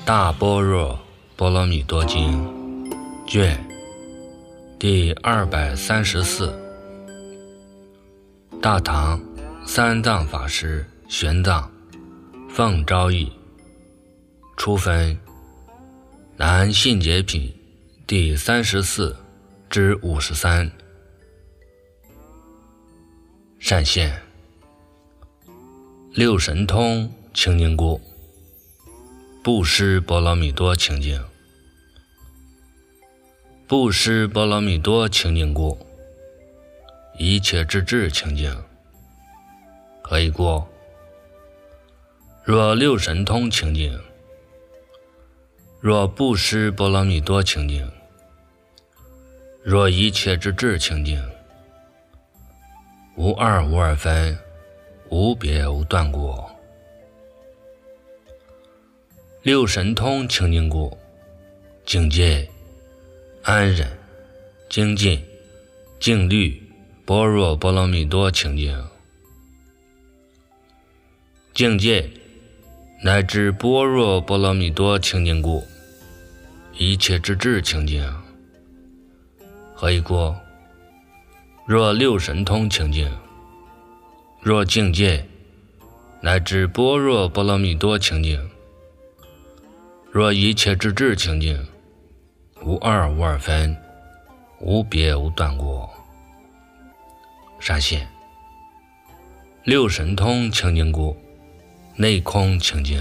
大般若波罗蜜多经卷第234，大唐三藏法师玄奘奉诏译，初分南信解品第34至53。善现六神通清净故，布施波罗蜜多清净。布施波罗蜜多清净故，一切之智清净。何以故？若六神通清净，若布施波罗蜜多清净，若一切之智清净，无二无二分，无别无断过。六神通清净故，境界、安忍、精进、静虑、般若波罗蜜多清净。境界乃至般若波罗蜜多清净故，一切之智清净。何以故？若六神通清净，若境界乃至般若波罗蜜多清净，若一切之智清净，无二无二分，无别无断过。善现六神通清净故，内空清净。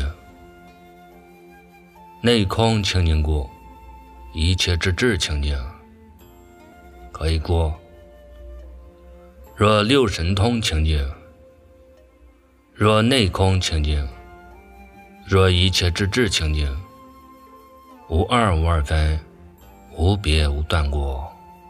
内空清净故，一切之智清净。何以故？若六神通清净，若内空清净，若一切之智清净，无二无二分，无别无断过。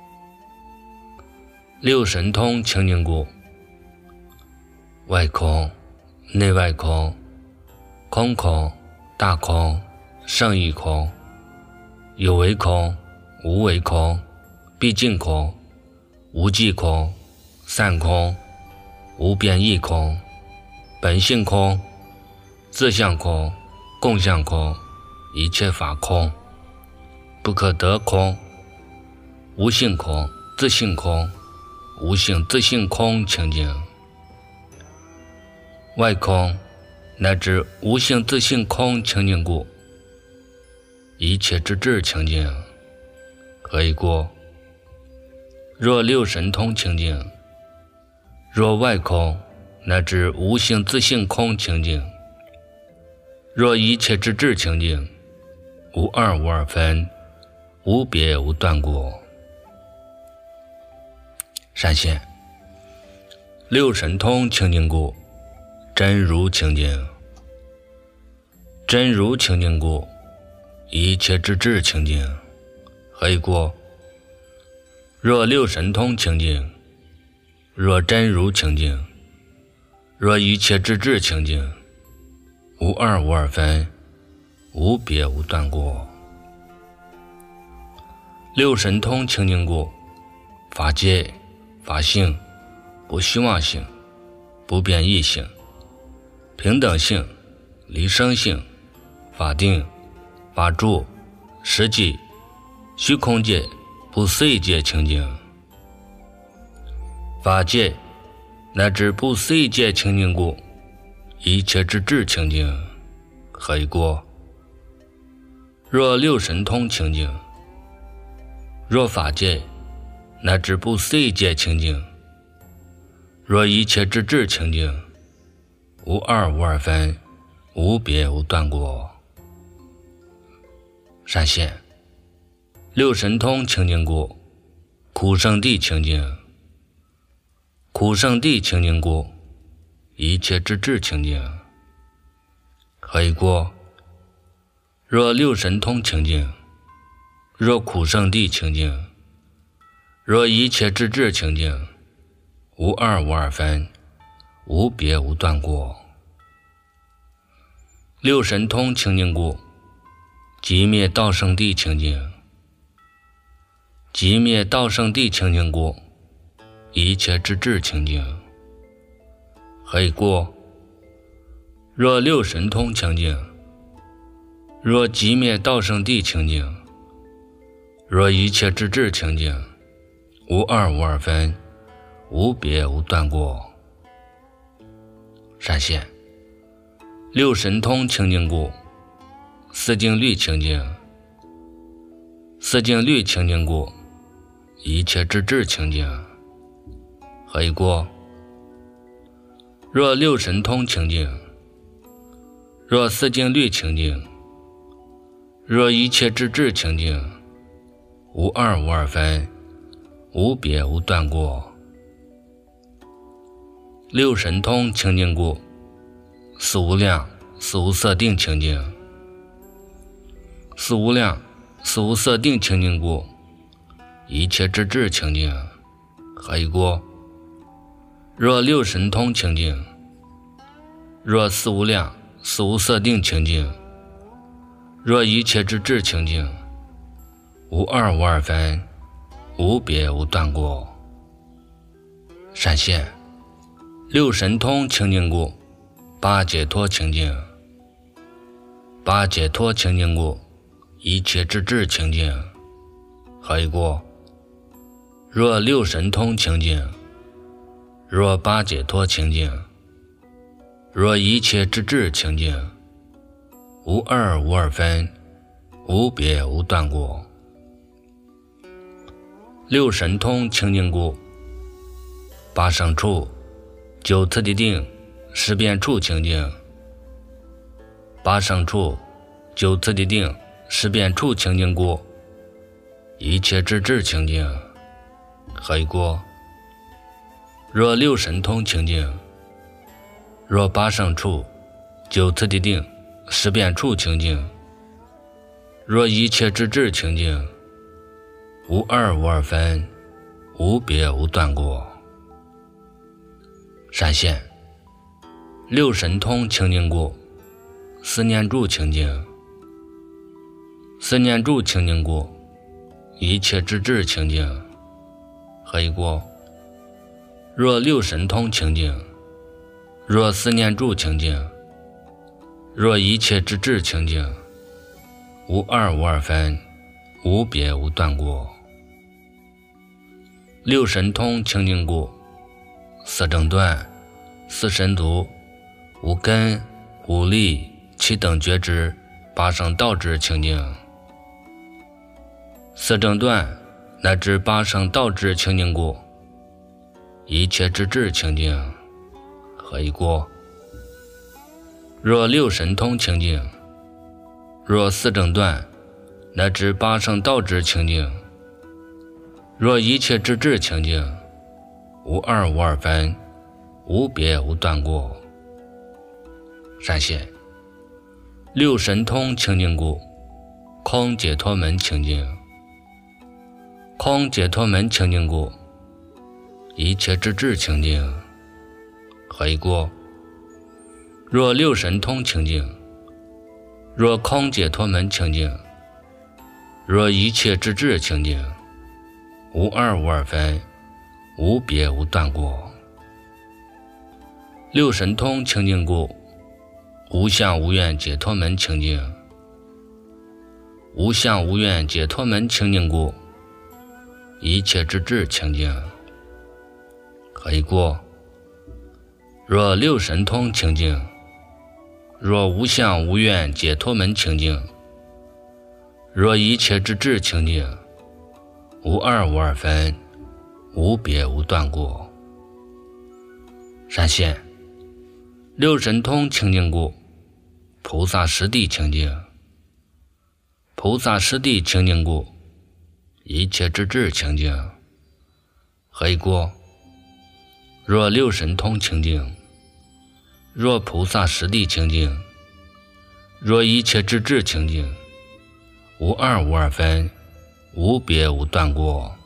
六神通清净故，外空、内外空、空空、大空、胜义空、有为空、无为空、毕竟空、无际空、散空、无变异空、本性空、自相空、共相空、一切法空、不可得空、无性空、自性空、无性自性空清净。外空乃至无性自性空清净故，一切之智清净。何以故？若六神通清净，若外空乃至无性自性空清净，若一切之智清净，无二无二分，无别无断过。善现六神通清净故，真如清净。真如清净故，一切之智清净。何以故？若六神通清净，若真如清净，若一切之智清净，无二无二分，无别无断过。六神通清净故，法界、法性、不虚妄性、不变异性、平等性、离生性、法定、法住、实际、虚空界、不思议界清净。法界乃至不思议界清净故，一切之智清净。何以故？若六神通清净，若法界乃至不思议界清净，若一切之智清净，无二无二分，无别无断过。善现六神通清净故，苦圣地清净。苦圣地清净故，一切之智清净。何以故？若六神通清净，若苦圣地清净，若一切之智清净，无二无二分，无别无断过。六神通清净故，寂灭道圣地清净。寂灭道圣地清净故，一切之智清净。何以故？若六神通清净， 若寂灭道生地清净，若一切之智清净，无二无二分，无别无断过。闪现六神通清净故，四境律清净，四境律清净故，一切之智清净。何以过？若六神通清净，若四境律清净，若一切之智清净，无二无二分，无别无断过。六神通清净故，四无量四无色定清净，四无量四无色定清净故，一切之智清净。何以过？若六神通清净，若四无量四无色定清净，若一切之智清净，无二无二分，无别无断过。闪现六神通清净故，八解脱清净，八解脱清净故，一切之智清净。何以过？若六神通清净，若八解脱清净，若一切之智清净，无二无二分，无别无断过。六神通清净故，八胜处九次第定十遍处清净，八胜处九次第定十遍处清净故，一切之智清净。何以过？若六神通清净，若八胜处九次第定十遍处清净，若一切之智清净，无二无二分，无别无断过。闪现六神通清净故，四念住清净，四念住清净故，一切之智清净。何以过？若六神通清净，若四念住清净，若一切之智清净，无二无二分，无别无断过。六神通清净故，四正断四神足无根无力七等觉知八胜道智清净。四正断乃至八胜道智清净故，一切之智清净。何以过？若六神通清净，若四正断乃至八胜道智清净，若一切之智清净，无二无二分，无别无断过。闪现六神通清净故，空解脱门清净，空解脱门清净故，一切之智清净。何以过？若六神通清净，若空解脱门清净，若一切之智清净，无二无二分，无别无断过。六神通清净故，无相无愿解脱门清净，无相无愿解脱门清净故，一切之智清净。何以过？若六神通清净，若无相无愿解脱门清净，若一切之智清净，无二无二分，无别无断过。闪现六神通清净故，菩萨实地清净，菩萨实地清净故，一切之智清净。何以过？若六神通清净，若菩萨实地清净，若一切之智清净，无二无二分，无别无断过。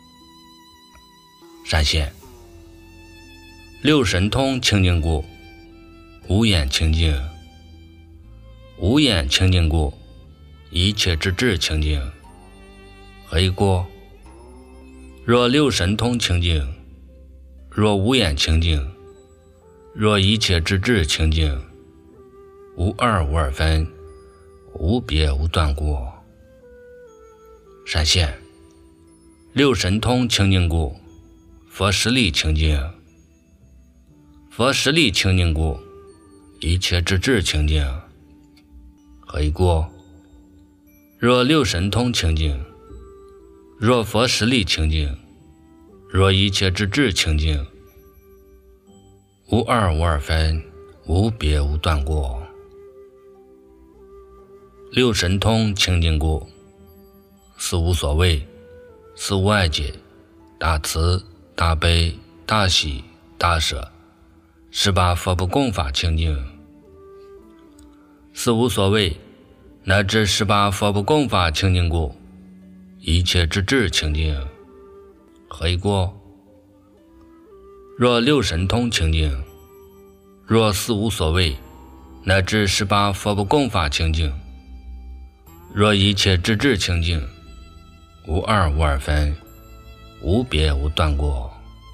闪现六神通清净故，无眼清净，无眼清净故，一切之智清净。何以过？若六神通清净，若无眼清净，若一切之智清净，无二无二分， 无别无断过。闪现六神通清净故，佛实力清净。佛实力清净故，一切之智清净。何以故？若六神通清净，若佛实力清净，若一切之智清净，无二无二分，无别无断过。六神通清净故，四无所谓，四无碍解，大慈大悲大喜大舍，18佛不共法清净。四无所谓乃至18佛不共法清净故，一切之智清净。何以故？若六神通清净，若四无所谓乃至18佛不共法清净，若一切之智清净，无二无二分，无别无断过。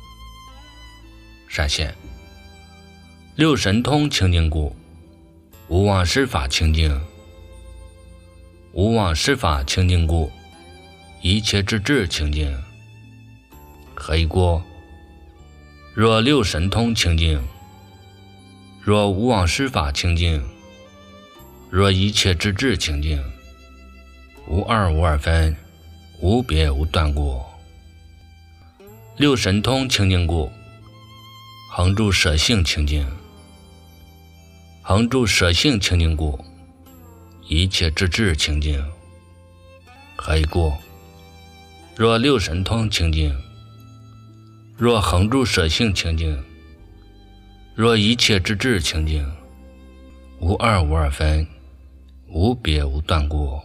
闪现六神通清净故，无妄施法清净。无妄施法清净故，一切之智清净。何以故？若六神通清净，若无妄施法清净，若一切之智清净，无二无二分，无别无断过。六神通清净故，恒住舍性清净。恒住舍性清净故，一切之智清净。何以故？若六神通清净，若恒住舍性清净，若一切之智清净，无二无二分，无别无断过。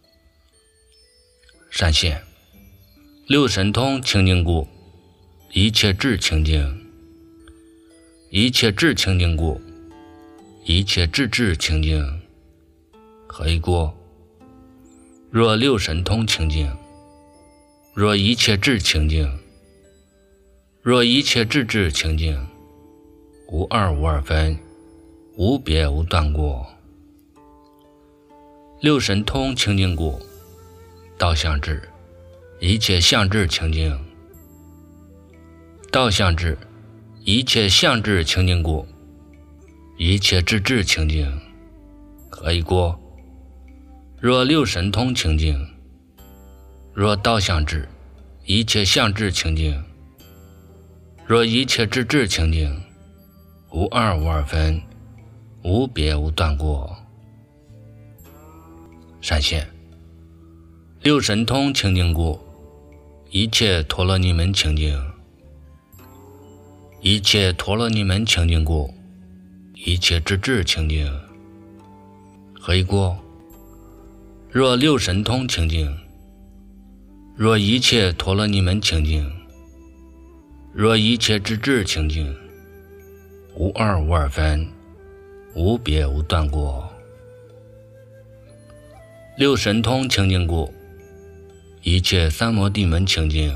闪现六神通清净故，一切智清净。一切智清净故，一切智清净。何以故？若六神通清净，若一切智清净，若一切智清净，无二无二分，无别无断过。六神通清净故，道相智，一切相智清净。道相智，一切相智清净故，一切智清净。何以故？若六神通清净，若道相智，一切相智清净，若一切智清净，无二无二分，无别无断过。闪现六神通清净故，一切陀罗尼门清净。一切陀罗尼门清净故，一切智清净。何以故？若六神通清净，若一切陀罗尼门清净，若一切智清净，无二无二分，无别无断过。六神通清净故，一切三摩地门清净。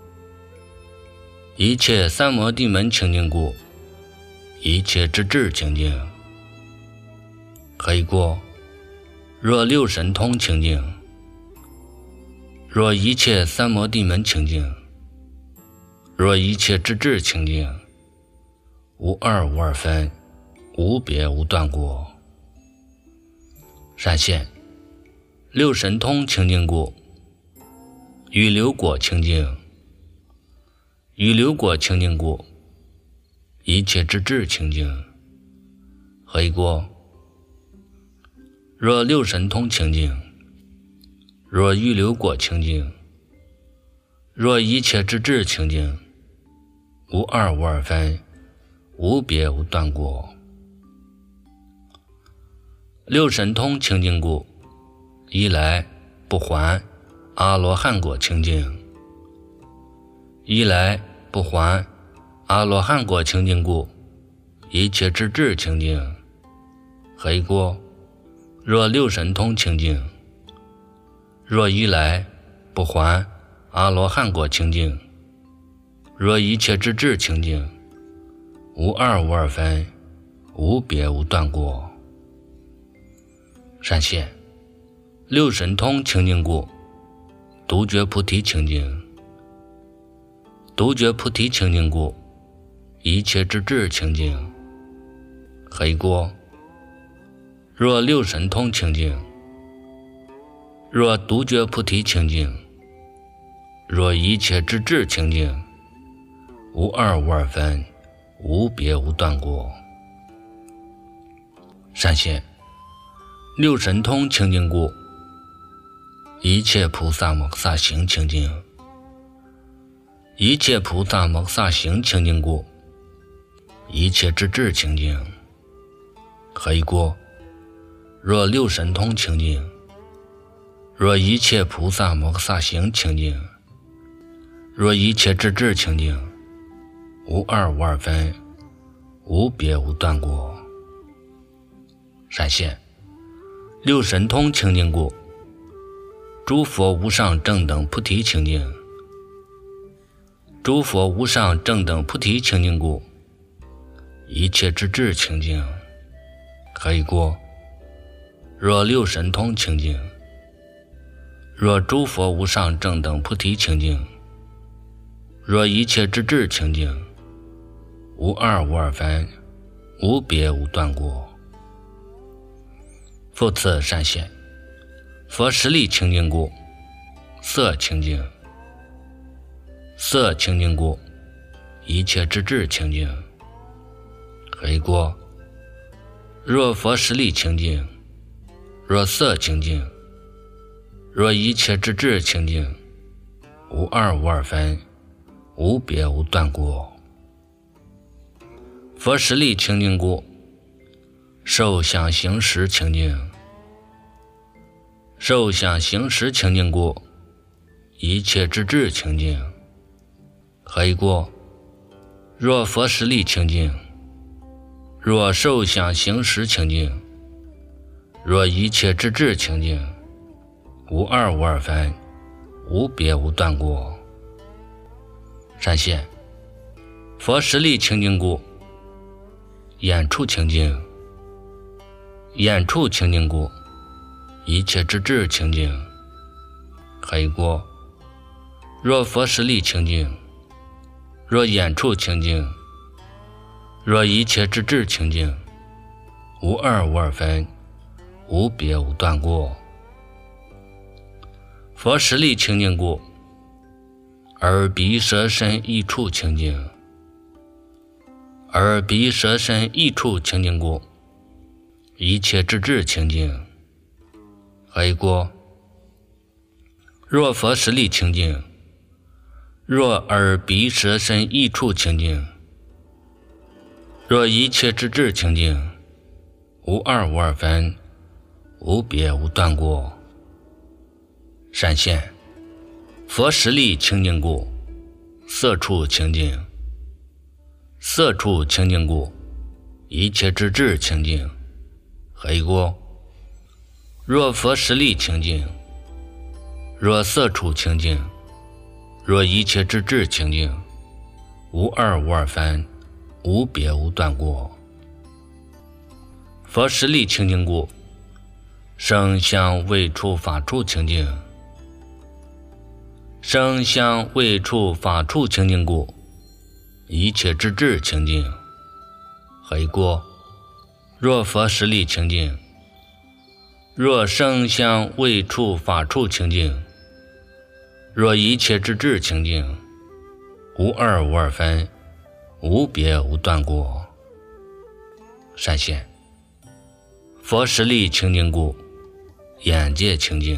一切三摩地门清净故，一切智清净。何以故？若六神通清净，若一切三摩地门清净，若一切智清净，无二无二分，无别无断过。闪现六神通清净故，预流果清净。预流果清净故，一切智清净。何以故？若六神通清净，若预流果清净，若一切智清净，无二无二分，无别无断过。六神通清净故，一来不还阿罗汉果清净。一来不还阿罗汉果清净故，一切智清净。何以故？若六神通清净，若一来不还阿罗汉果清净，若一切智清净，无二无二分，无别无断过。闪现六神通清净故，独觉菩提清净；独觉菩提清净故，一切之智清净。黑过，若六神通清净，若独觉菩提清净，若一切之智清净，无二无二分，无别无断过。善现，六神通清净故，一切菩萨摩诃萨行清净；一切菩萨摩诃萨行清净故，一切之智清净。黑过，若六神通清净，若一切菩萨摩诃萨行清净，若一切之智清净，无二无二分，无别无断过。善现，六神通清净故，诸佛无上正等菩提清净；诸佛无上正等菩提清净故，一切之智清净。黑过，若六神通清净，若诸佛无上正等菩提清净，若一切之智清净，无二无二分，无别无断过。复次善现，佛实力清净故，色清净；色清净故，一切之智清净。黑过，若佛实力清净，若色清净，若一切之智清净，无二无二分，无别无断过。佛实力清净故，受想行识清净；受想行识清净故，一切之智清净。黑过，若佛实力清净，若受想行识清净，若一切之智清净，无二无二分，无别无断过。善现，佛实力清净故，眼处清净；眼处清净故，一切之智清净。黑过，若佛实力清净，若眼处清净，若一切之智清净，无二无二分，无别无断过。佛实力清净故，耳鼻舌身意处清净；耳鼻舌身意处清净故，一切之智清净。黑过，若佛实力清净，若耳鼻舌身意处清净，若一切之智清净，无二无二分，无别无断过。善现，佛实力清净故，色处清净；色处清净故，一切之智清净。黑过，若佛实力清净，若色处清净，若一切之智清净，无二无二分，无别无断过。佛实力清净故，声香味触法处清净；声香味触法处清净故，一切之智清净。黑过，若佛实力清净，若声香味触法处清净，若一切之智清净，无二无二分，无别无断过。善现，佛实力清净故，眼界清净；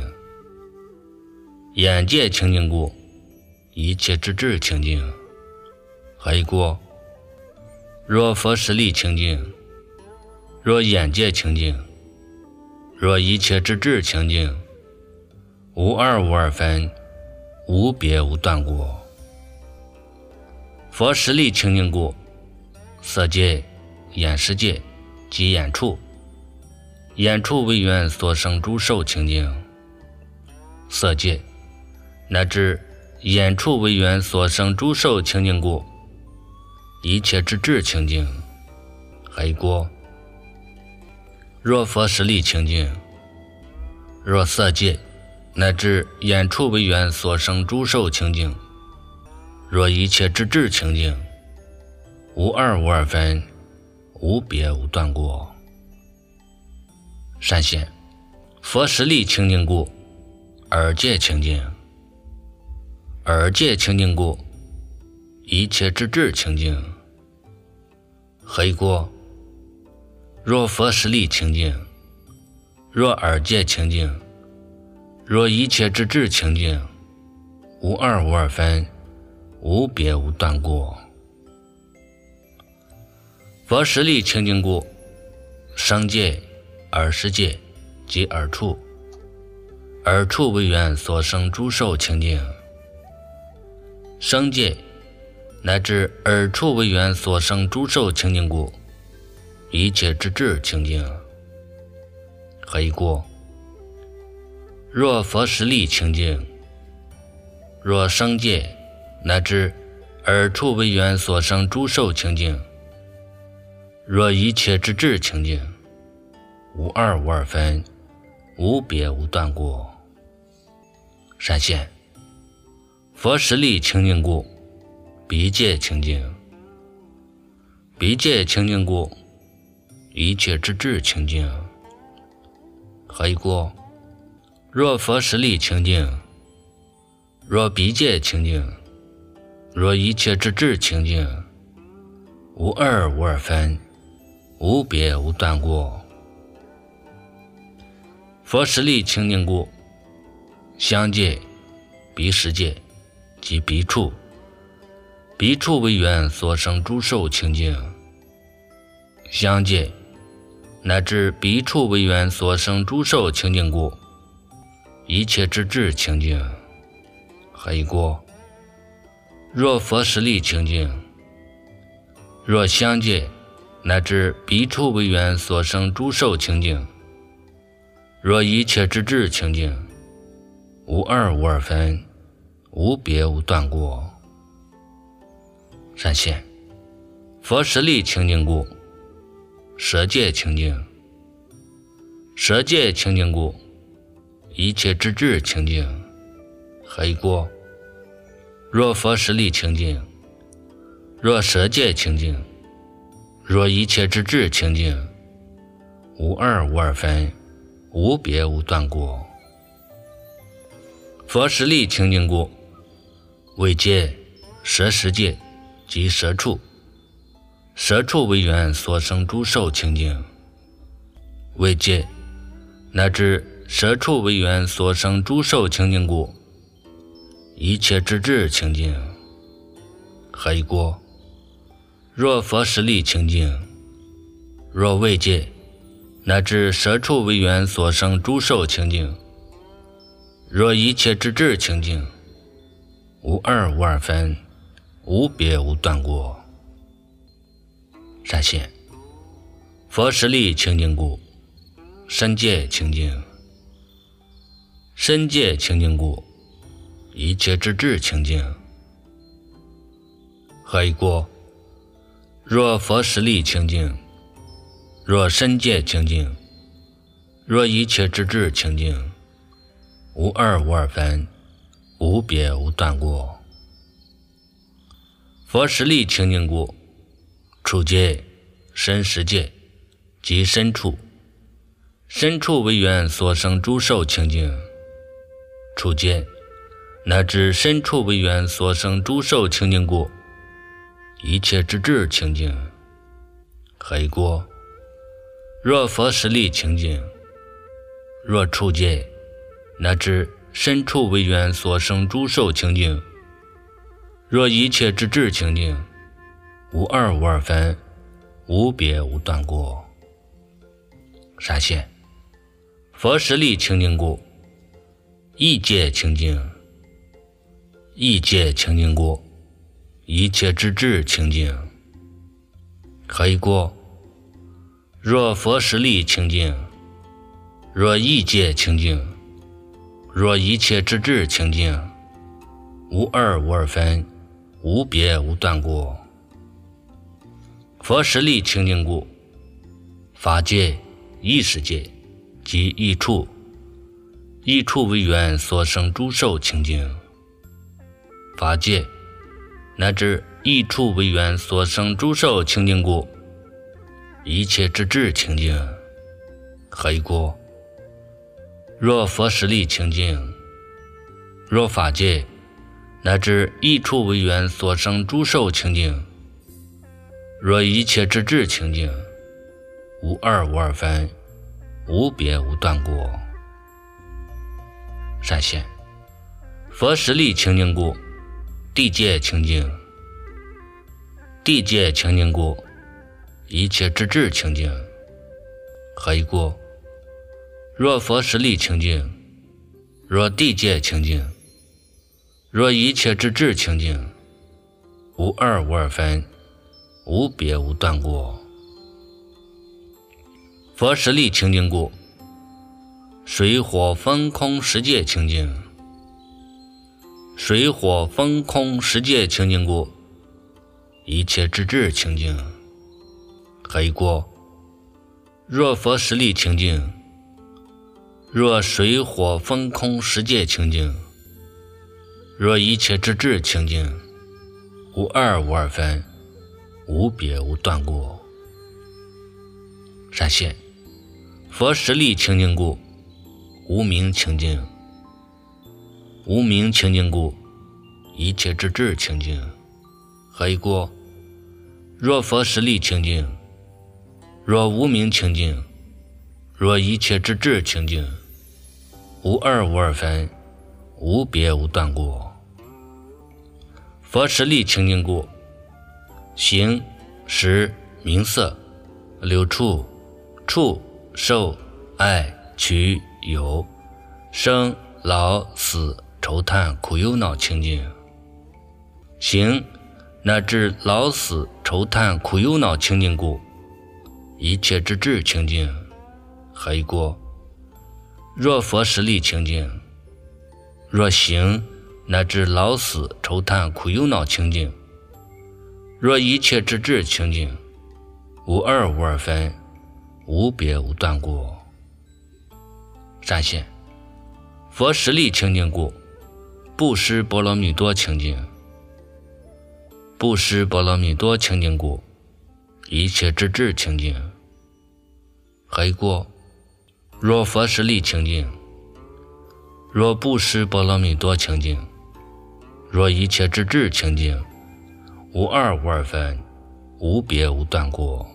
眼界清净故，一切之智清净。黑过，若佛实力清净，若眼界清净，若一切之智清净，无二无二分，无别无断过。佛实力清净故，色界、眼识界及眼处，眼处为缘所生诸受清净；色界乃至眼处为缘所生诸受清净故，一切之智清净。黑过，若佛实力清净， 若色界乃至眼处为缘所生诸受清净，若一切之智清净，无二无二分，无别无断过。善现佛实力清净故，耳界清净；耳界清净故，一切之智清净。何以故？若佛实力清净，若耳界清净，若一切之智清净，无二无二分，无别无断过。佛实力清净故，声界、耳识界及耳处，耳处为缘所生诸受清净；声界乃至耳处为缘所生诸受清净故，一切之智清净。何以故？若佛实力清净，若声界乃至耳处为缘所生诸受清净，若一切之智清净，无二无二分，无别无断过。善现佛实力清净故，鼻界清净；鼻界清净故，一切之智清净。何以故？若佛实力清净，若鼻界清净，若一切之智清净，无二无二分，无别无断过。佛实力清净故，香界、鼻识界及鼻处，鼻处为缘所生诸受清净；香界乃至鼻处为缘所生诸受清净故，一切之智清净。何以故？若佛实力清净，若香界乃至鼻处为缘所生诸受清净，若一切之智清净，无二无二分，无别无断过。善现佛实力清净故，舌界清净；舌界清净故，一切之智清净。何以故？若佛实力清净，若舌界清净，若一切之智清净，无二无二分，无别无断过。佛实力清净故，味界、舌识界及舌处，舌处为缘所生诸受清净；味界乃至舌处为缘所生诸受清净故，一切之智清净。何以故？若佛实力清净，若味界乃至舌处为缘所生诸受清净，若一切之智清净，无二无二分，无别无断过。善现佛实力清净故，身界清净；身界清净故，一切之智清净。何以故？若佛实力清净，若身界清净，若一切之智清净，无二无二分，无别无断过。佛实力清净故，处界、身识界及身处，身处为缘所生诸受清净；处界乃至身处为缘所生诸受清净故，一切之智清净。何以故？若佛实力清净，若处界乃至身处为缘所生诸受清净，若一切之智清净，无二无二分，无别无断过。善现佛实力清净故，意界清净；意界清净故，一切之智清净。何以故？若佛实力清净，若意界清净，若一切之智清净，无二无二分，无别无断过。佛实力清净故，法界、意识界及意处， 一处为缘所生诸受清净。法界乃至一处为缘所生诸受清净故，一切之智清净。何以故？若佛实力清净，若法界乃至一处为缘所生诸受清净，若一切之智清净，无二无二分，无别无断过。善现，佛实力清净故，地界清净；地界清净故，一切之智清净。何以故？若佛实力清净，若地界清净，若一切之智清净，无二无二分，无别无断过。佛实力清净故，水火风空十界清净；水火风空十界清净故，一切之智清净。何以故？若佛实力清净，若水火风空十界清净，若一切之智清净，无二无二分，无别无断过。善现，佛实力清净故，无明清净；无明清净故，一切之智清净。何以故？若佛实力清净，若无明清净，若一切之智清净，无二无二分，无别无断过。佛实力清净故，形识名色六处触受爱取有生老死愁叹苦忧恼清净。形乃至老死愁叹苦忧恼清净故，一切之智清净。何以故？若佛实力清净，若形乃至老死愁叹苦忧恼清净，若一切之智清净，无二无二分，无别无断过。善现，佛实力清净故，布施波罗蜜多清净；布施波罗蜜多清净故，一切之智清净。何以故？若佛实力清净，若布施波罗蜜多清净，若一切之智清净，无二无二分，无别无断过。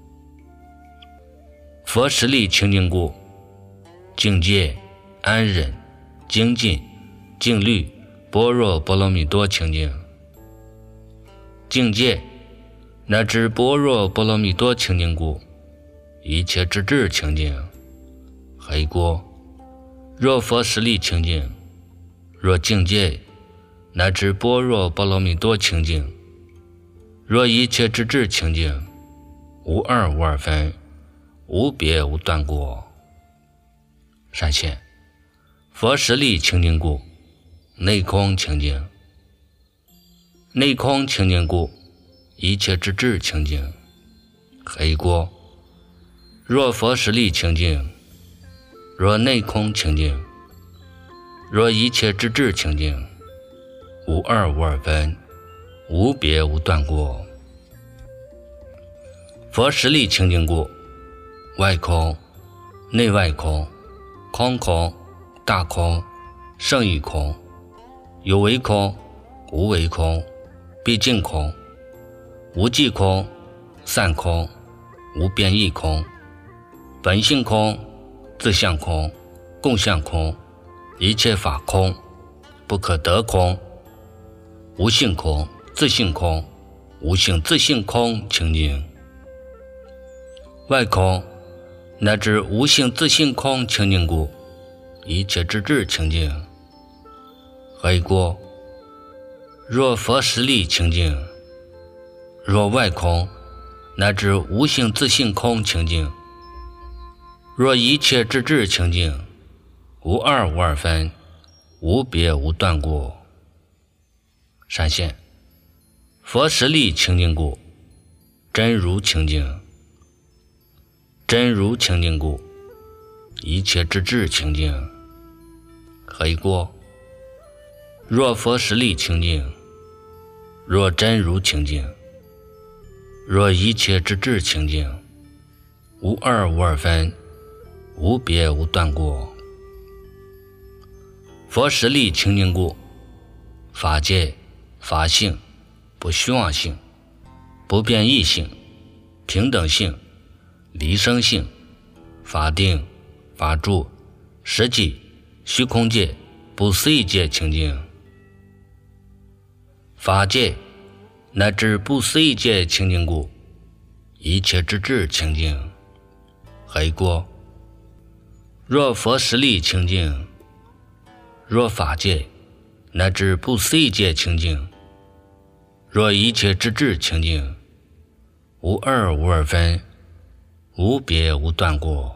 佛实力清净故，境界安忍精进静虑般若波罗蜜多清净。境界乃至般若波罗蜜多清净故，一切之智清净。何以故？若佛实力清净，若境界乃至般若波罗蜜多清净，若一切之智清净，无二无二分，无别无断过。善现，佛实力清净故，内空清净；内空清净故，一切之智清净。何以故？若佛实力清净，若内空清净，若一切之智清净，无二无二分，无别无断过。佛实力清净故，外空内外空空空大空胜义空有为空无为空毕竟空无际空散空无变异空本性空自相空共相空一切法空不可得空无性空自性空无性自性空清净。外空乃至无性自性空清净故，一切之智清净。何以故？若佛实力清净，若外空乃至无性自性空清净，若一切之智清净，无二无二分，无别无断过。善现，佛实力清净故，真如清净。真如清净故，一切之智清净。 黑锅。若佛实力清净，若真如清净，若一切之智清净，无二无二分，无别无断过。佛实力清净故，法界、法性、不虚妄性、不变异性、平等性、离生性、法定、法住、实际、虚空界、不思议界清净。法界乃至不思议界清净故，一切之智清净。黑锅。若佛实力清净，若法界乃至不思议界清净，若一切之智清净，无二无二分，无别无断过。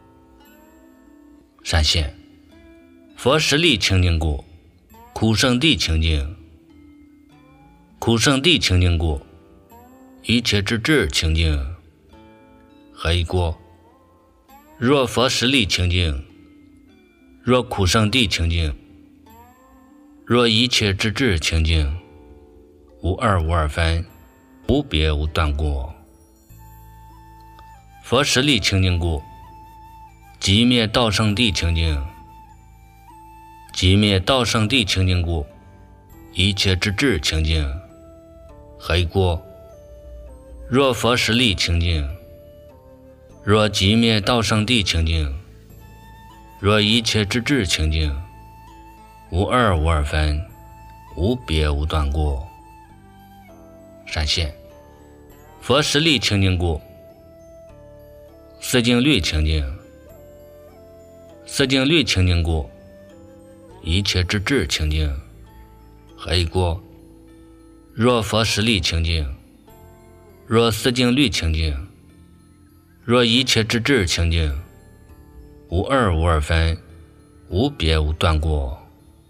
闪现。佛实力清净故，苦圣地清净。苦圣地清净故，一切之智清净。黑锅。若佛实力清净，若苦圣地清净，若一切之智清净，无二无二分，无别无断过。佛实力清净故，寂灭道圣地清净。寂灭道圣地清净故，一切之智清净。黑锅。若佛实力清净，若寂灭道圣地清净，若一切之智清净，无二无二分，无别无断过。闪现。佛实力清净故，四净律清净。四净律清净故，一切之智清净。黑锅。若佛实力清净，若四净律清净，若一切之智清净，无二无二分，无别无断过。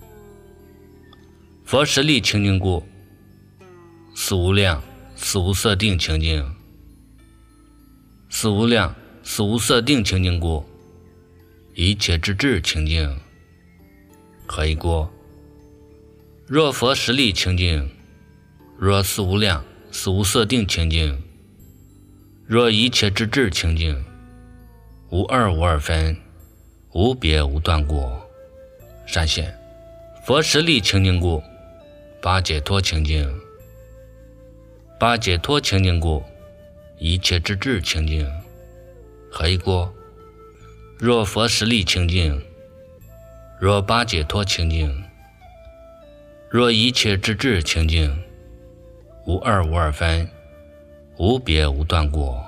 佛实力清净故，四无量、四无色定清净。四无量、四无色定清净故，一切之智清净。黑锅。若佛实力清净，若四无量、四无色定清净，若一切之智清净，无二无二分，无别无断过。闪现。佛实力清净故，八解脱清净。八解脱清净故，一切之智清净。黑锅。若佛实力清净，若八解脱清净，若一切之智清净，无二无二分，无别无断过。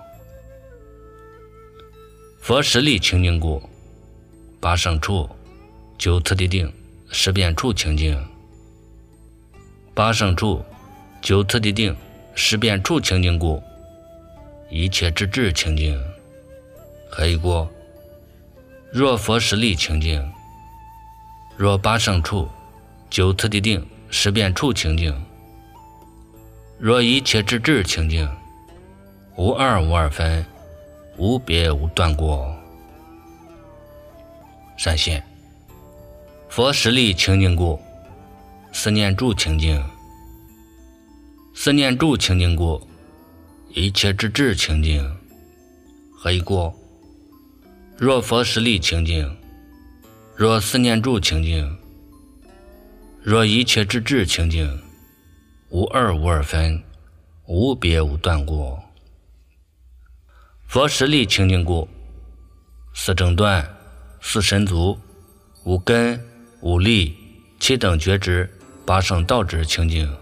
佛实力清净故，八圣处、九次第定、十遍处清净。八圣处、九次第定、十遍处清净故，一切之智清净。黑锅。若佛实力清净，若八圣处、九次第定、十遍处清净，若一切之智清净，无二无二分，无别无断过。闪现。佛实力清净故，思念住清净。思念住清净故，一切之智清净。黑锅。若佛实力清净，若思念住清净，若一切之智清净，无二无二分，无别无断过。佛实力清净故，四正断、四神足、五根、五力、七等觉知、八圣道知清净。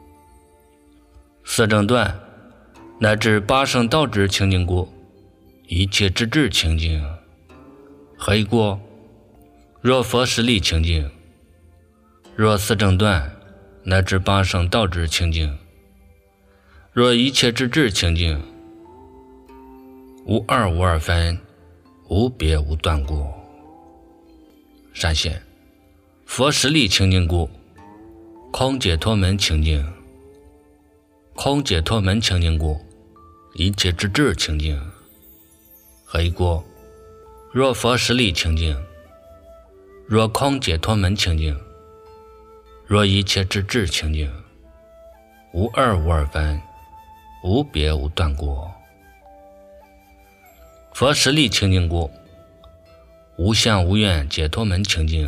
四正断乃至八圣道知清净故，一切之智清净。黑锅。若佛实力清净，若四正断乃至八圣道知清净，若一切之智清净，无二无二分，无别无断过。闪现。佛实力清净故，空解脱门清净。空解脱门清净故，一切之智清净。黑锅。若佛实力清净， 若空解脱门清净，若一切之智清净，无二无二分，无别无断过。佛实力清净故，无相无愿解脱门清净。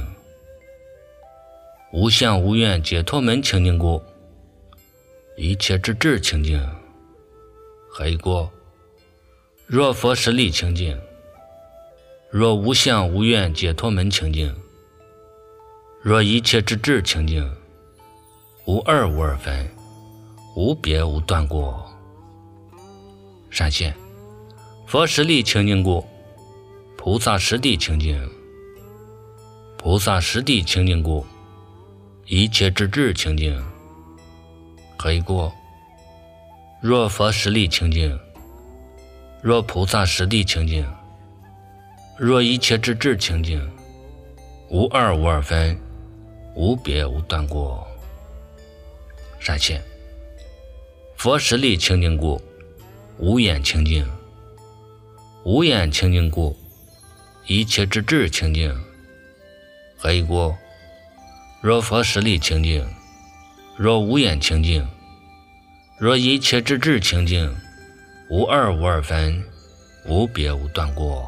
无相无愿解脱门清净故，一切之智清净。何过？若佛实力清净，若无相无愿解脱门清净，若一切之智清净，无二无二分，无别无断过。闪现佛实力清净故，菩萨实地清净。菩萨实地清净故，一切之智清净。何过？若佛实力清净，若菩萨实地清净，若一切之智清净，无二无二分，无别无断过。闪现佛实力清净故，无眼清净。无眼清净故，一切之智清净。何过？若佛实力清净，若无眼清净，若一切之智清净，无二无二分，无别无断过。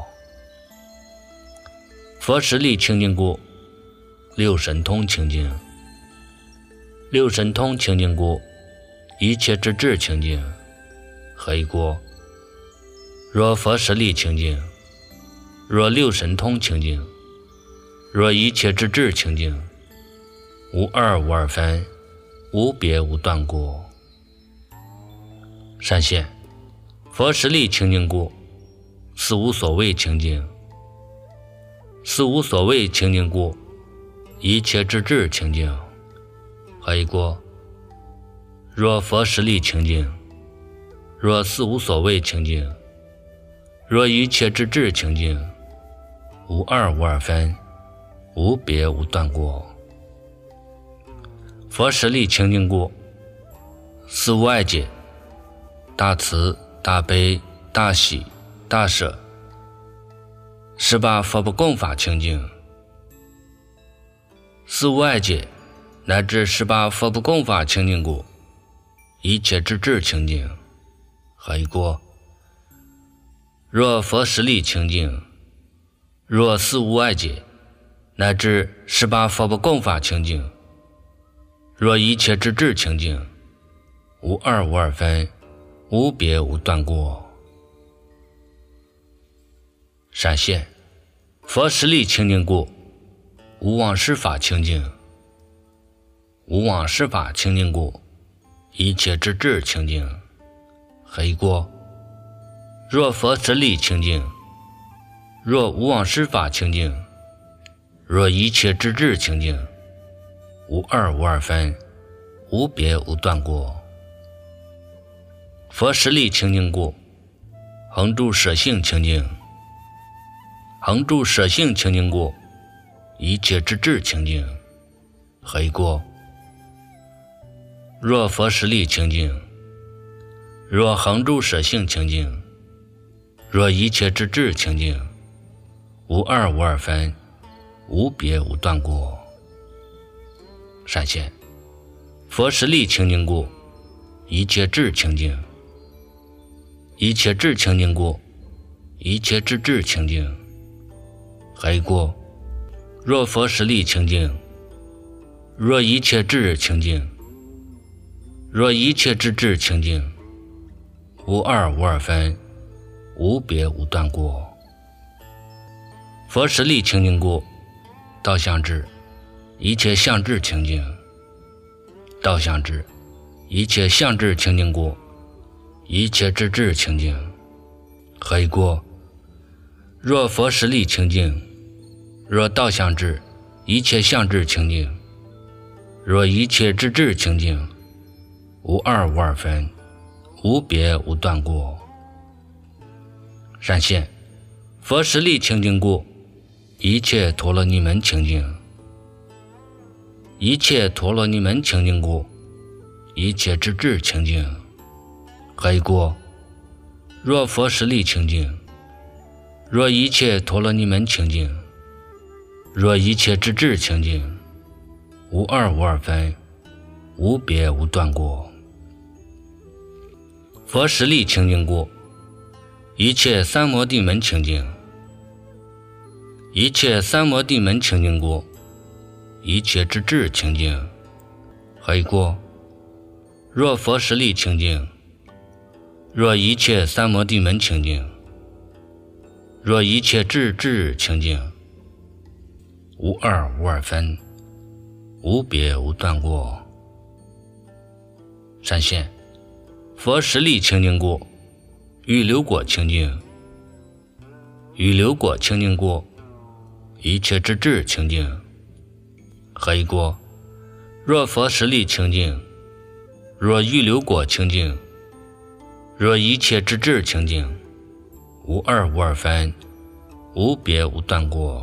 佛实力清净故，六神通清净。六神通清净故，一切之智清净。何过？若佛实力清净，若六神通清净，若一切之智清净，无二无二分，无别无断过。闪现佛实力清净故，四无所谓清净。四无所谓清净故，一切之智清净。何过？若佛实力清净，若四无所谓清净，若一切之智清净，无二无二分，无别无断过。佛实力清净故，四无碍解，大慈大悲大喜大舍，18佛不共法清净。四无碍解乃至18佛不共法清净故，一切之智清净。何过？若佛实力清净，若四无碍解乃至18佛不共法清净，若一切之智清净，无二无二分，无别无断过。闪现佛实力清净故，无妄施法清净。无妄施法清净故，一切之智清净。何过？若佛实力清净，若无妄施法清净，若一切之智清净，无二无二分，无别无断过。佛实力清净故，恒住舍性清净。恒住舍性清净故，一切之智清净。何过？若佛实力清净，若恒住舍性清净，若一切之智清净，无二无二分，无别无断过。闪现佛实力清净故，一切智清净。一切智清净故，一切之智清净。何过？若佛实力清净，若一切智清净，若一切之智清净，无二无二分，无别无断过。佛实力清净故，道相智，一切相智清净。道相智，一切相智清净故，一切之智清净。何过？若佛实力清净，若道相智，一切相智清净，若一切之智清净，无二无二分，无别无断过。闪现佛实力清净故，一切陀罗尼门清净。一切陀罗尼门清净故，一切之智清净。何过？若佛实力清净，若一切陀罗尼门清净， 若一切之智清净，无二无二分，无别无断过。佛实力清净故，一切三摩地门清净；一切三摩地门清净故，一切之智清净。何以故？若佛实力清净，若一切三摩地门清净，若一切智清净，无二无二分，无别无断过。闪现佛实力清净故，预流果清净；预流果清净故，一切之智清净。何以故？若佛实力清净，若预流果清净，若一切之智清净，无二无二分，无别无断过。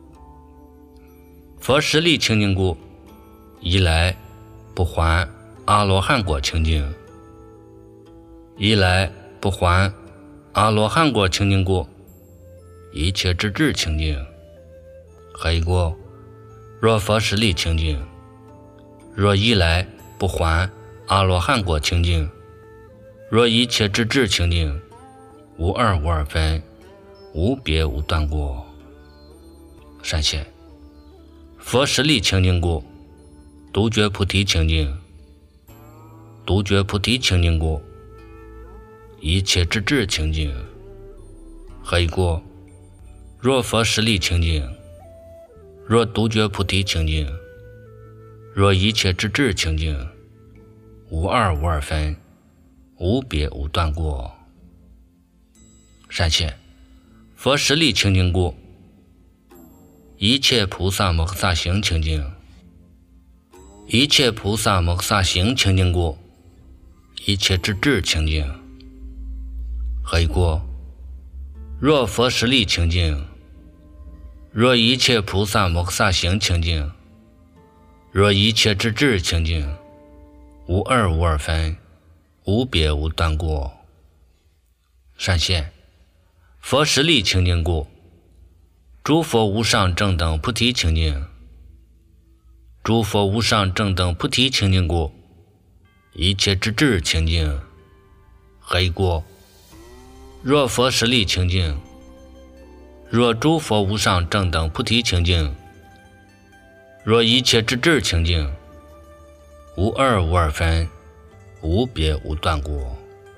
佛实力清净故，一来不还阿罗汉果清净；一来不还阿罗汉果清净故，一切之智清净。何以故？若佛实力清净，若一来不还阿罗汉果清净，若一切之智清净，无二无二分，无别无断过。闪现佛实力清净故，独觉菩提清净；独觉菩提清净故，一切之智清净。何以故？若佛实力清净，若独觉菩提清净，若一切之智清净，无二无二分，无别无断过。闪现佛实力清净故，一切菩萨摩诃萨行清净；一切菩萨摩诃萨行清净故，一切之智清净。何以故？若佛实力清净，若一切菩萨摩诃萨行清净，若一切之智清净，无二无二分，无别无断过。闪现佛实力清净故，诸佛无上正等菩提清净；诸佛无上正等菩提清净故，一切之智清净。何以故？若佛实力清净，若诸佛无上正等菩提清净，若一切之智清净，无二无二分，无别无断过。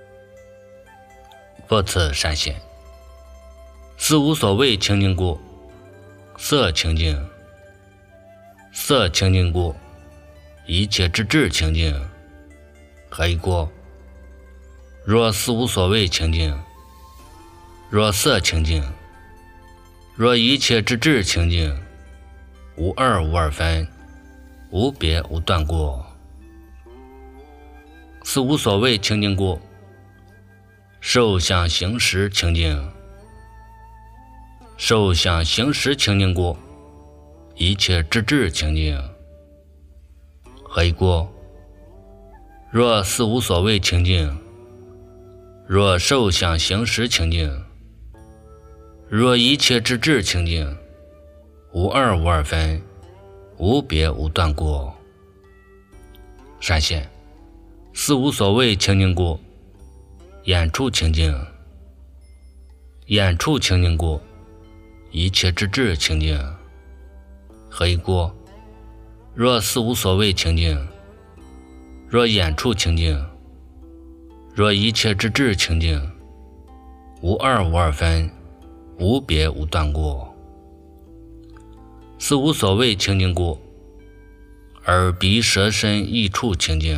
复次闪现四无所谓清净故，色清净；色清净故，一切之智清净。何以故？若四无所谓清净，若色清净，若一切之智清净，无二无二分，无别无断过。四无所谓清净故，受想行识清净；受想行识清净故，一切之智清净。何以故？若四无所谓清净，若受想行识清净，若一切之智清净，无二无二分，无别无断过。闪现四无所谓清净故，眼处清净；眼处清净故，一切之智清净。何以故？若四无所谓清净，若眼处清净，若一切之智清净，无二无二分，无别无断过。四无所谓清净故，耳鼻舌身意处清净；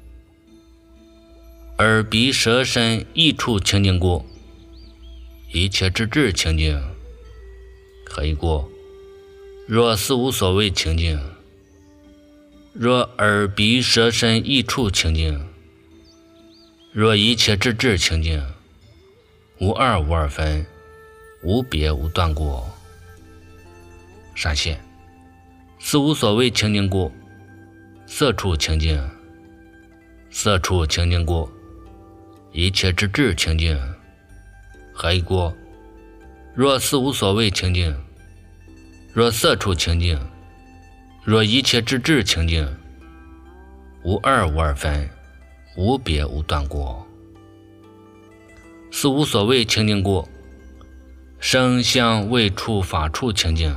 耳鼻舌身意处清净故，一切之智清净。何以故？若四无所谓清净，若耳鼻舌身意处清净，若一切之智清净，无二无二分，无别无断过。闪现四无所谓清净故，色处清净；色处清净故，一切之智清净。何以故？若四无所谓清净， 若色处清净，若一切之智清净，无二无二分，无别无断过。四无所谓清净故，声香味触法处清净。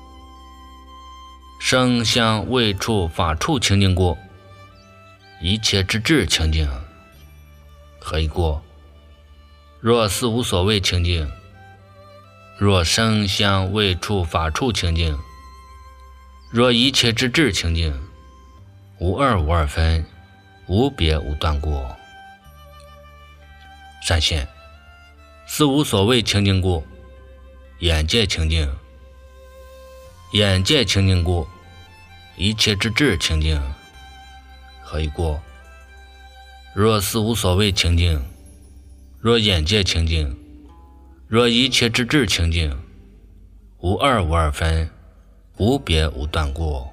声香味触法处清净故，一切之智清净。何以故？若四无所谓清净，若声香味触法处清净，若一切之智清净，无二无二分，无别无断过。善现，四无所谓清净故，眼界清净。眼界清净故，一切之智清净。何以故？若四无所谓清净，若眼界清净，若一切之智清净，无二无二分，无别无断过。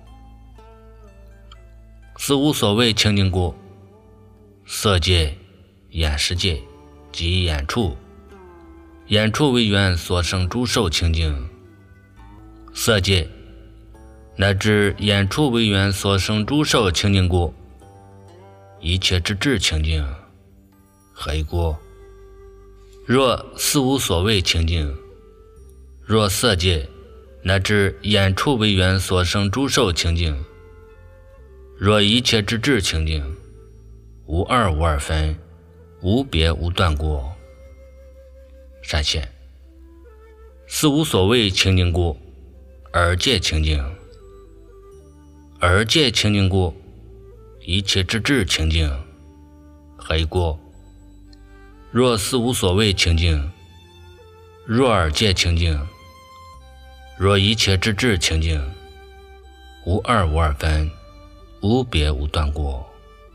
四无所谓清净故，色界、眼识界及眼处，眼处为缘所生诸受清净。色界乃至眼处为缘所生诸受清净故，一切之智清净。何以故？若四无所谓清净，若色界乃至眼处为缘所生诸受清净，若一切之智清净，无二无二分，无别无断过。善现，四无所谓清净故，耳界清净。耳界清净故，一切之智清净。何以故？若四无所谓清净，若耳界清净，若一切之智清净，无二无二分，无别无断过。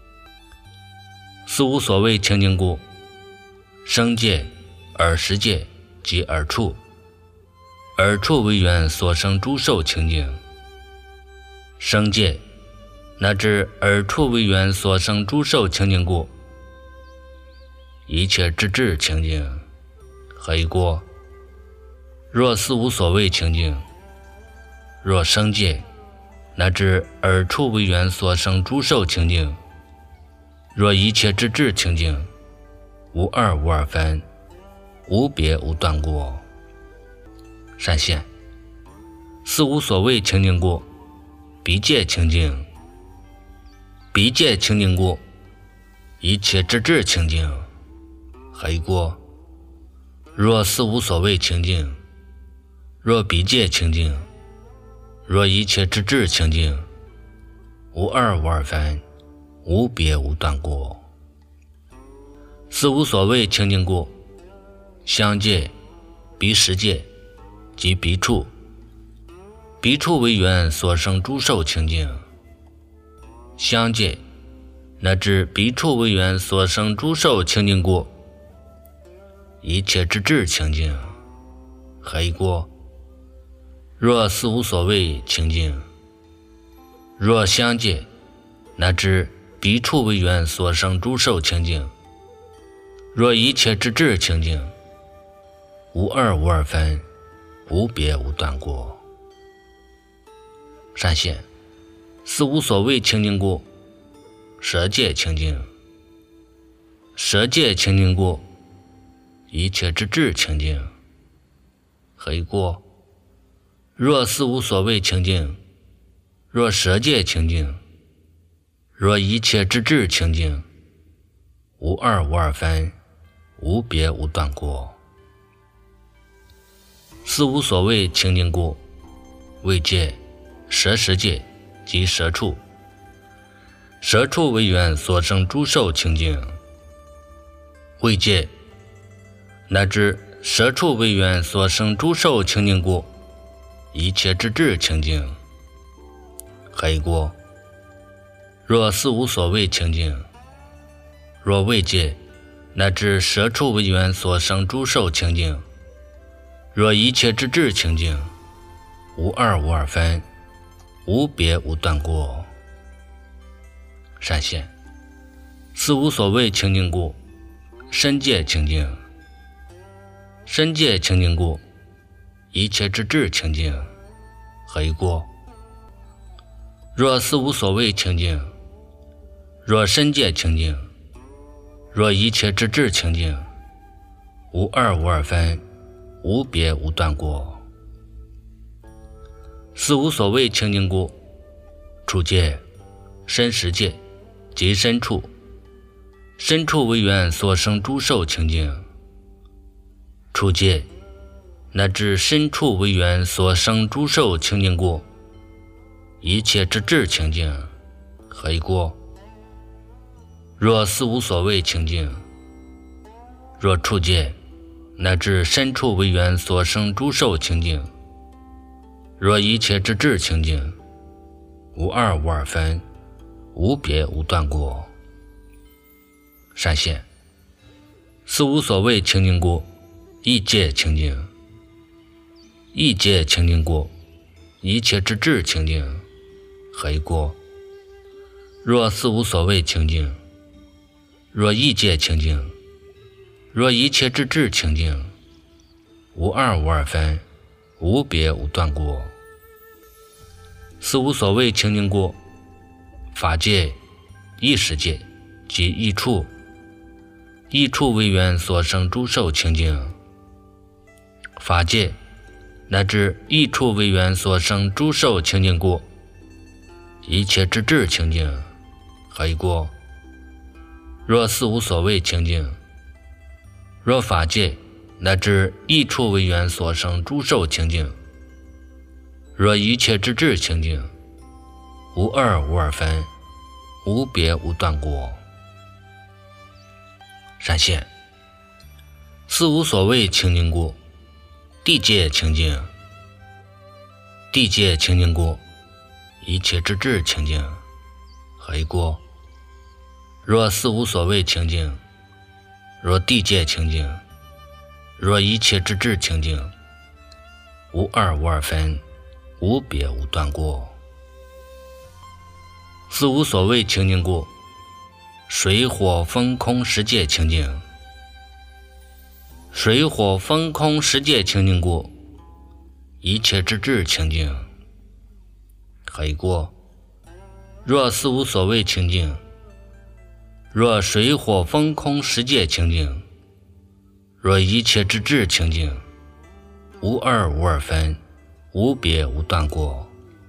四无所谓清净故，声界、耳识界及耳处，耳处为缘所生诸受清净。声界乃至耳处为缘所生诸受清净故，一切之智清净。何以故？若四无所谓清净，若声界乃至耳处为缘所生诸受清净，若一切之智清净，无二无二分，无别无断过。善现，四无所谓清净故，鼻界清净。鼻界清净故，一切之智清净。何以故？若四无所谓清净，若鼻界清净，若一切之智清净，无二无二分，无别无断过。四无所谓清净故，香界、鼻识界及鼻处，鼻处为缘所生诸受清净。香界乃至鼻处为缘所生诸受清净故，一切之智清净。何以故？若四无所谓清净，若香界乃至鼻处为缘所生诸受清净，若一切之智清净，无二无二分，无别无断过。善现，四无所谓清净故，舌界清净。舌界清净故，一切之智清净。何以故？若四无所谓清净，若舌界清净，若一切之智清净，无二无二分，无别无断过。四无所谓清净故，味界、舌识界及舌处，舌处为缘所生诸受清净。味界乃至舌处为缘所生诸受清净故，一切之智清净。何以故？若四无所谓清净，若味界乃至舌处为缘所生诸受清净，若一切之智清净，无二无二分，无别无断过。善现，四无所谓清净故，身界清净。身界清净故，一切之智清净。 黑过。若四无所谓清净，若身界清净，若一切之智清净，无二无二分，无别无断过。四无所谓清净故，处界、身实界即身处，身处为缘所生诸受清净，处界乃至身处为缘所生诸受清净故，一切之智清净，黑过。若四无所谓清净，若处界乃至身处为缘所生诸受清净，若一切之智清净，无二无二分，无别无断过。善现四无所谓清净故，一界清净，一界清净故，一切之智清净，黑过。若四无所谓清净，若一界清净，若一切之智清净，无二无二分，无别无断过。四无所谓清净故，法界、意识界即一处，一处为缘所生诸受清净，法界乃至一处为缘所生诸受清净故，一切之智清净，黑过。若四无所谓清净，若法界乃至一处为缘所生诸受清净，若一切之智清净，无二无二分，无别无断过。善现四无所谓清净故，地界清净，地界清净故，一切之智清净，黑过。若四无所谓清净，若地界清净，若一切之智清净，无二无二分，无别无断过。四无所谓清净故，水火风空十界清净，水火风空十界清净故，一切之智清净，黑过。若四无所谓清净，若水火风空十界清净，若一切之智清净，无二无二分，无别无断过。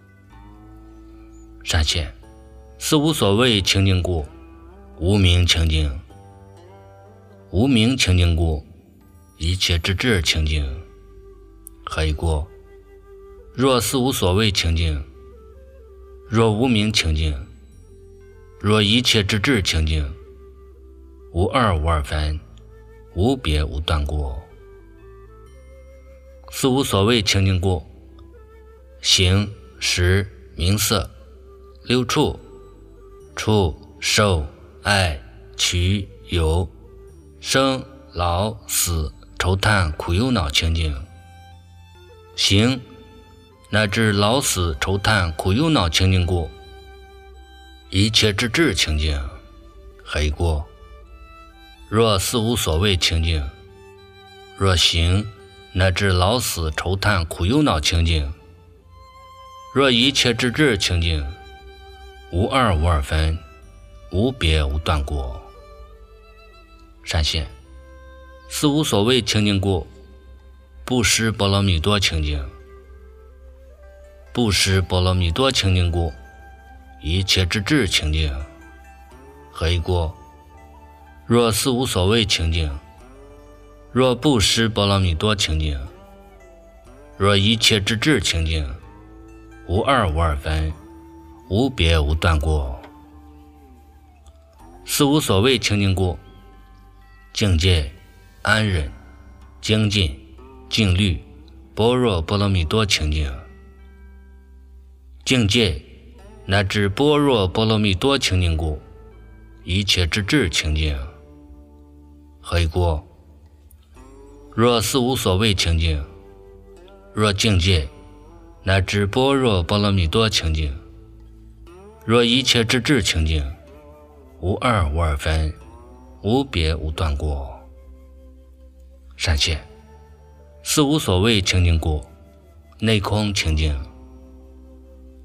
善现四无所谓清净故，无明清净，无明清净故，一切之智清净，黑过。若四无所谓清净，若无明清净，若一切之智清净，无二无二分，无别无断过。四无所谓清净故，形、识、名色、六处、触、受、爱、取、有、生、老、死、愁叹、苦忧恼清净，形乃至老死愁叹苦忧恼清净故，一切之智清净，黑过。若四无所谓清净，若形乃至老死愁叹苦忧恼清净，若一切之智清净，无二无二分，无别无断过。善现四无所谓清净故，布施波罗蜜多清净，布施波罗蜜多清净故，一切之智清净，黑过。若四无所谓清净，若布施波罗蜜多清净，若一切之智清净，无二无二分，无别无断过。四无所谓清净故，境界、安忍、精进、静虑、般若波罗蜜多清净，境界乃至般若波罗蜜多清净故，一切之智清净，黑过。若四无所谓清净，若境界乃至般若波罗蜜多清净，若一切之智清净，无二无二分，无别无断过。善现四无所谓清净故，内空清净，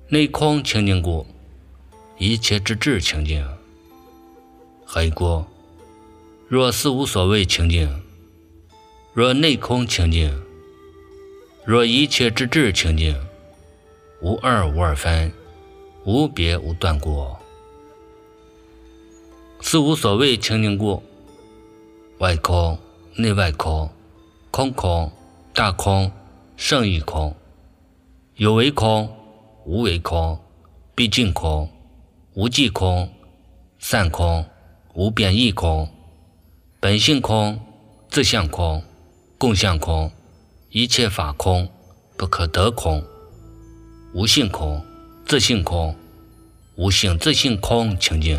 内空清净故，一切之智清净。黑过，若四无所谓清净，若内空清净，若一切之智清净，无二无二分，无别无断过。四无所谓清净故，外空、内外空、空空、大空、胜义空，有为空、无为空、毕竟空、无际空、散空、无变异空、本性空、自相空、共相空、一切法空、不可得空、无性空、自性空、无性自性空清净。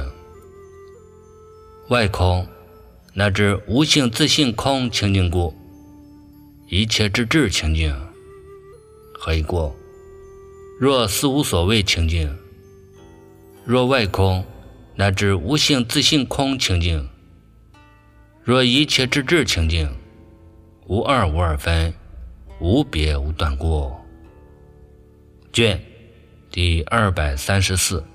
外空乃至无性自性空清净故，一切之智清净。黑过，若四无所谓清净，若外空乃至无性自性空清净，若一切之智清净，无二无二分，无别无断过。卷第234。